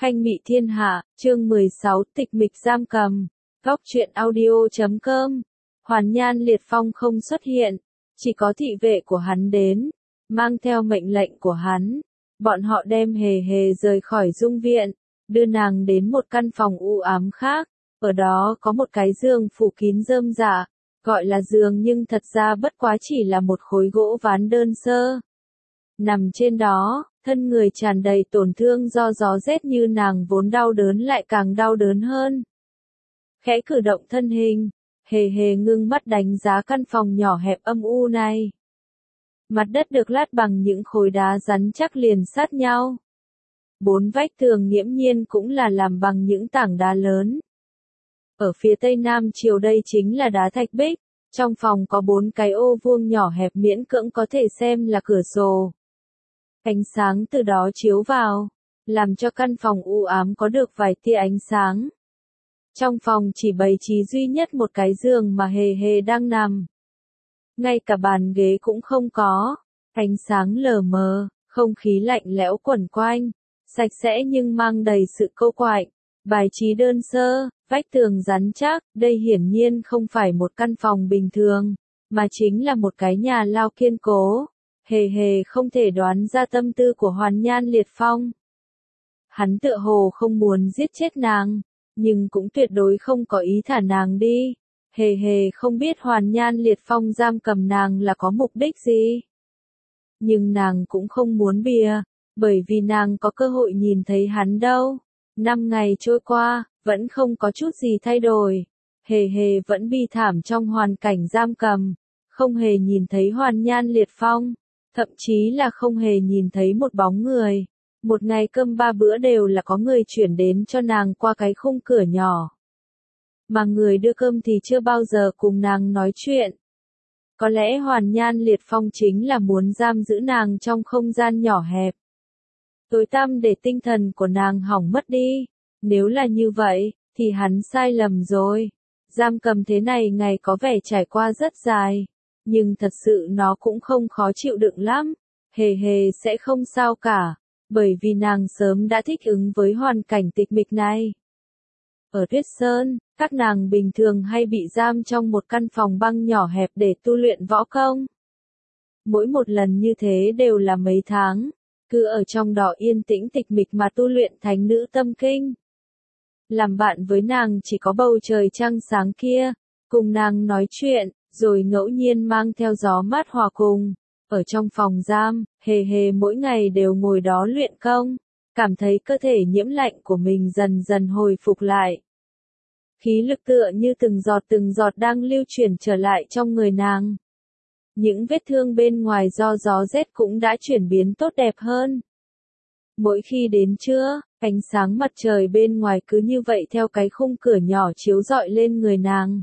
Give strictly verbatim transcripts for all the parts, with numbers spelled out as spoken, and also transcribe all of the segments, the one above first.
Khanh Mị Thiên Hạ, chương mười sáu, tịch mịch giam cầm. Góc truyện audio chấm com. Hoàn Nhan Liệt Phong không xuất hiện, chỉ có thị vệ của hắn đến, mang theo mệnh lệnh của hắn. Bọn họ đem Hề Hề rời khỏi dung viện, đưa nàng đến một căn phòng u ám khác. Ở đó có một cái giường phủ kín rơm rạ, gọi là giường nhưng thật ra bất quá chỉ là một khối gỗ ván đơn sơ. Nằm trên đó, thân người tràn đầy tổn thương do gió rét như nàng vốn đau đớn lại càng đau đớn hơn. Khẽ cử động thân hình, Hề Hề ngưng mắt đánh giá căn phòng nhỏ hẹp âm u này. Mặt đất được lát bằng những khối đá rắn chắc liền sát nhau. Bốn vách tường nghiễm nhiên cũng là làm bằng những tảng đá lớn. Ở phía tây nam chiều đây chính là đá thạch bích, trong phòng có bốn cái ô vuông nhỏ hẹp miễn cưỡng có thể xem là cửa sổ. Ánh sáng từ đó chiếu vào, làm cho căn phòng u ám có được vài tia ánh sáng. Trong phòng chỉ bày trí duy nhất một cái giường mà Hề Hề đang nằm. Ngay cả bàn ghế cũng không có, ánh sáng lờ mờ, không khí lạnh lẽo quẩn quanh, sạch sẽ nhưng mang đầy sự cô quạnh. Bài trí đơn sơ, vách tường rắn chắc, đây hiển nhiên không phải một căn phòng bình thường, mà chính là một cái nhà lao kiên cố. Hề Hề không thể đoán ra tâm tư của Hoàn Nhan Liệt Phong. Hắn tựa hồ không muốn giết chết nàng, nhưng cũng tuyệt đối không có ý thả nàng đi. Hề Hề không biết Hoàn Nhan Liệt Phong giam cầm nàng là có mục đích gì. Nhưng nàng cũng không muốn bìa, bởi vì nàng có cơ hội nhìn thấy hắn đâu. Năm ngày trôi qua, vẫn không có chút gì thay đổi. Hề Hề vẫn bi thảm trong hoàn cảnh giam cầm, không hề nhìn thấy Hoàn Nhan Liệt Phong. Thậm chí là không hề nhìn thấy một bóng người. Một ngày cơm ba bữa đều là có người chuyển đến cho nàng qua cái khung cửa nhỏ. Mà người đưa cơm thì chưa bao giờ cùng nàng nói chuyện. Có lẽ Hoàn Nhan Liệt Phong chính là muốn giam giữ nàng trong không gian nhỏ hẹp. Tối tăm để tinh thần của nàng hỏng mất đi. Nếu là như vậy, thì hắn sai lầm rồi. Giam cầm thế này ngày có vẻ trải qua rất dài. Nhưng thật sự nó cũng không khó chịu đựng lắm. Hề Hề sẽ không sao cả, bởi vì nàng sớm đã thích ứng với hoàn cảnh tịch mịch này. Ở Tuyết Sơn, các nàng bình thường hay bị giam trong một căn phòng băng nhỏ hẹp để tu luyện võ công. Mỗi một lần như thế đều là mấy tháng, cứ ở trong đó yên tĩnh tịch mịch mà tu luyện thánh nữ tâm kinh. Làm bạn với nàng chỉ có bầu trời trăng sáng kia, cùng nàng nói chuyện, rồi ngẫu nhiên mang theo gió mát hòa cùng. Ở trong phòng giam, Hề Hề mỗi ngày đều ngồi đó luyện công, cảm thấy cơ thể nhiễm lạnh của mình dần dần hồi phục lại. Khí lực tựa như từng giọt từng giọt đang lưu chuyển trở lại trong người nàng. Những vết thương bên ngoài do gió rét cũng đã chuyển biến tốt đẹp hơn. Mỗi khi đến trưa, ánh sáng mặt trời bên ngoài cứ như vậy theo cái khung cửa nhỏ chiếu rọi lên người nàng.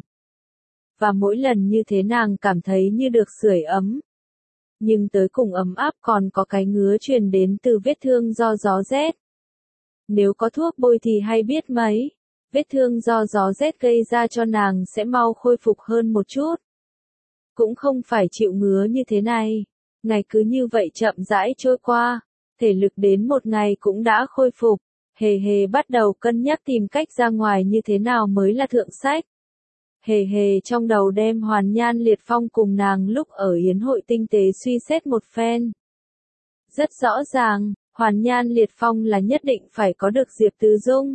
Và mỗi lần như thế nàng cảm thấy như được sưởi ấm. Nhưng tới cùng ấm áp còn có cái ngứa truyền đến từ vết thương do gió rét. Nếu có thuốc bôi thì hay biết mấy, vết thương do gió rét gây ra cho nàng sẽ mau khôi phục hơn một chút. Cũng không phải chịu ngứa như thế này, ngày cứ như vậy chậm rãi trôi qua, thể lực đến một ngày cũng đã khôi phục. Hề Hề bắt đầu cân nhắc tìm cách ra ngoài như thế nào mới là thượng sách. Hề Hề trong đầu đem Hoàn Nhan Liệt Phong cùng nàng lúc ở yến hội tinh tế suy xét một phen. Rất rõ ràng, Hoàn Nhan Liệt Phong là nhất định phải có được Diệp Tứ Dung.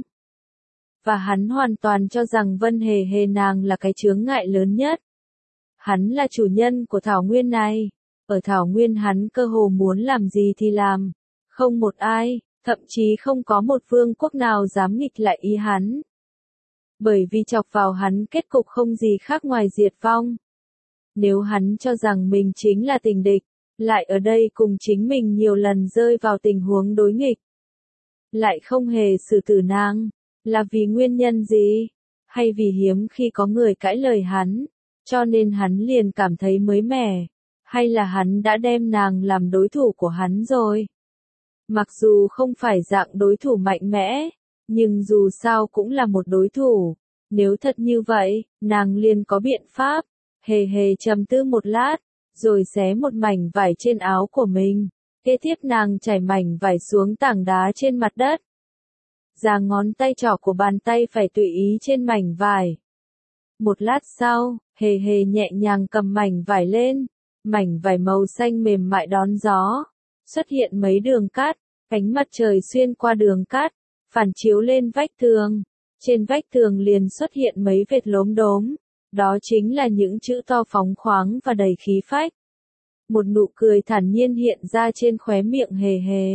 Và hắn hoàn toàn cho rằng Vân Hề Hề nàng là cái chướng ngại lớn nhất. Hắn là chủ nhân của thảo nguyên này. Ở thảo nguyên hắn cơ hồ muốn làm gì thì làm. Không một ai, thậm chí không có một vương quốc nào dám nghịch lại ý hắn. Bởi vì chọc vào hắn kết cục không gì khác ngoài diệt vong. Nếu hắn cho rằng mình chính là tình địch, lại ở đây cùng chính mình nhiều lần rơi vào tình huống đối nghịch. Lại không hề xử tử nàng, là vì nguyên nhân gì? Hay vì hiếm khi có người cãi lời hắn, cho nên hắn liền cảm thấy mới mẻ? Hay là hắn đã đem nàng làm đối thủ của hắn rồi? Mặc dù không phải dạng đối thủ mạnh mẽ, nhưng dù sao cũng là một đối thủ. Nếu thật như vậy, nàng liền có biện pháp. Hề Hề trầm tư một lát, rồi xé một mảnh vải trên áo của mình. Kế tiếp nàng trải mảnh vải xuống tảng đá trên mặt đất. già ngón tay trỏ của bàn tay phải tùy ý trên mảnh vải. Một lát sau, hề hề nhẹ nhàng cầm mảnh vải lên, mảnh vải màu xanh mềm mại đón gió, xuất hiện mấy đường cát, ánh mặt trời xuyên qua đường cát, phản chiếu lên vách tường, trên vách tường liền xuất hiện mấy vệt lốm đốm, đó chính là những chữ to phóng khoáng và đầy khí phách. Một nụ cười thản nhiên hiện ra trên khóe miệng hề hề.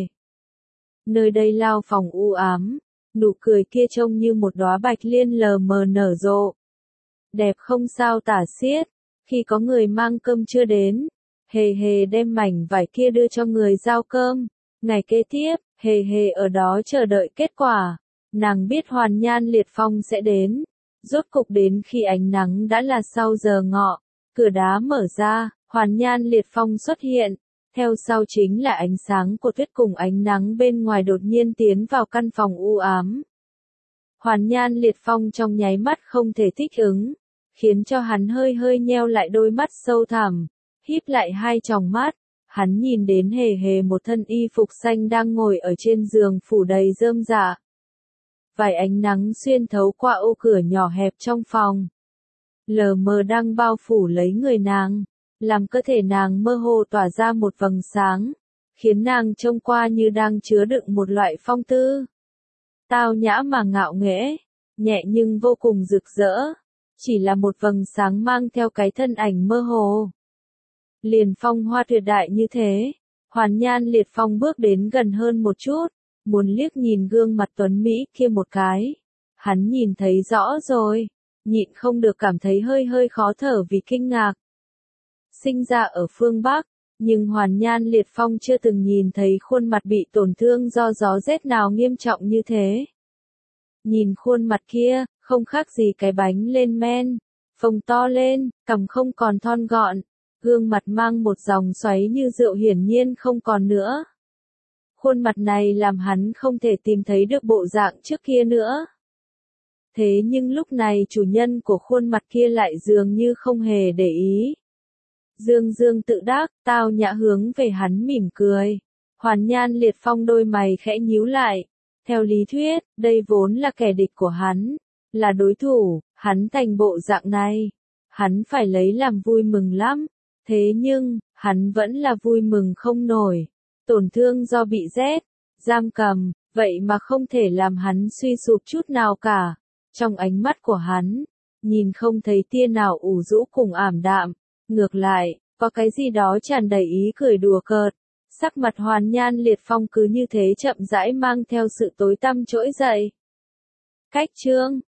Nơi đây lao phòng u ám, nụ cười kia trông như một đóa bạch liên lờ mờ nở rộ. Đẹp không sao tả xiết, khi có người mang cơm chưa đến, hề hề đem mảnh vải kia đưa cho người giao cơm. Ngày kế tiếp, hề hề ở đó chờ đợi kết quả. Nàng biết Hoàn Nhan Liệt Phong sẽ đến. Rốt cục đến khi ánh nắng đã là sau giờ ngọ, cửa đá mở ra, Hoàn Nhan Liệt Phong xuất hiện. Theo sau chính là ánh sáng của tuyết cùng ánh nắng bên ngoài đột nhiên tiến vào căn phòng u ám. Hoàn Nhan Liệt Phong trong nháy mắt không thể thích ứng, khiến cho hắn hơi hơi nheo lại đôi mắt sâu thẳm, híp lại hai tròng mắt. Hắn nhìn đến hề hề một thân y phục xanh đang ngồi ở trên giường phủ đầy rơm rạ. Vài ánh nắng xuyên thấu qua ô cửa nhỏ hẹp trong phòng, lờ mờ đang bao phủ lấy người nàng, làm cơ thể nàng mơ hồ tỏa ra một vầng sáng, khiến nàng trông qua như đang chứa đựng một loại phong tư. Tao nhã mà ngạo nghễ, nhẹ nhưng vô cùng rực rỡ, chỉ là một vầng sáng mang theo cái thân ảnh mơ hồ. Liền phong hoa tuyệt đại như thế, Hoàn Nhan Liệt Phong bước đến gần hơn một chút, muốn liếc nhìn gương mặt tuấn Mỹ kia một cái. Hắn nhìn thấy rõ rồi, nhịn không được cảm thấy hơi hơi khó thở vì kinh ngạc. Sinh ra ở phương Bắc, nhưng Hoàn Nhan Liệt Phong chưa từng nhìn thấy khuôn mặt bị tổn thương do gió rét nào nghiêm trọng như thế. Nhìn khuôn mặt kia, không khác gì cái bánh lên men, phồng to lên, cằm không còn thon gọn, gương mặt mang một dòng xoáy như rượu hiển nhiên không còn nữa. Khuôn mặt này làm hắn không thể tìm thấy được bộ dạng trước kia nữa. Thế nhưng lúc này chủ nhân của khuôn mặt kia lại dường như không hề để ý. Dương dương tự đắc, tao nhã hướng về hắn mỉm cười. Hoàn Nhan Liệt Phong đôi mày khẽ nhíu lại. Theo lý thuyết, đây vốn là kẻ địch của hắn, là đối thủ, hắn thành bộ dạng này. Hắn phải lấy làm vui mừng lắm. Thế nhưng, hắn vẫn là vui mừng không nổi. Tổn thương do bị rét, giam cầm, vậy mà không thể làm hắn suy sụp chút nào cả. Trong ánh mắt của hắn, nhìn không thấy tia nào ủ rũ cùng ảm đạm. Ngược lại, có cái gì đó tràn đầy ý cười đùa cợt. Sắc mặt Hoàn Nhan Liệt Phong cứ như thế chậm rãi mang theo sự tối tăm trỗi dậy. Cách chương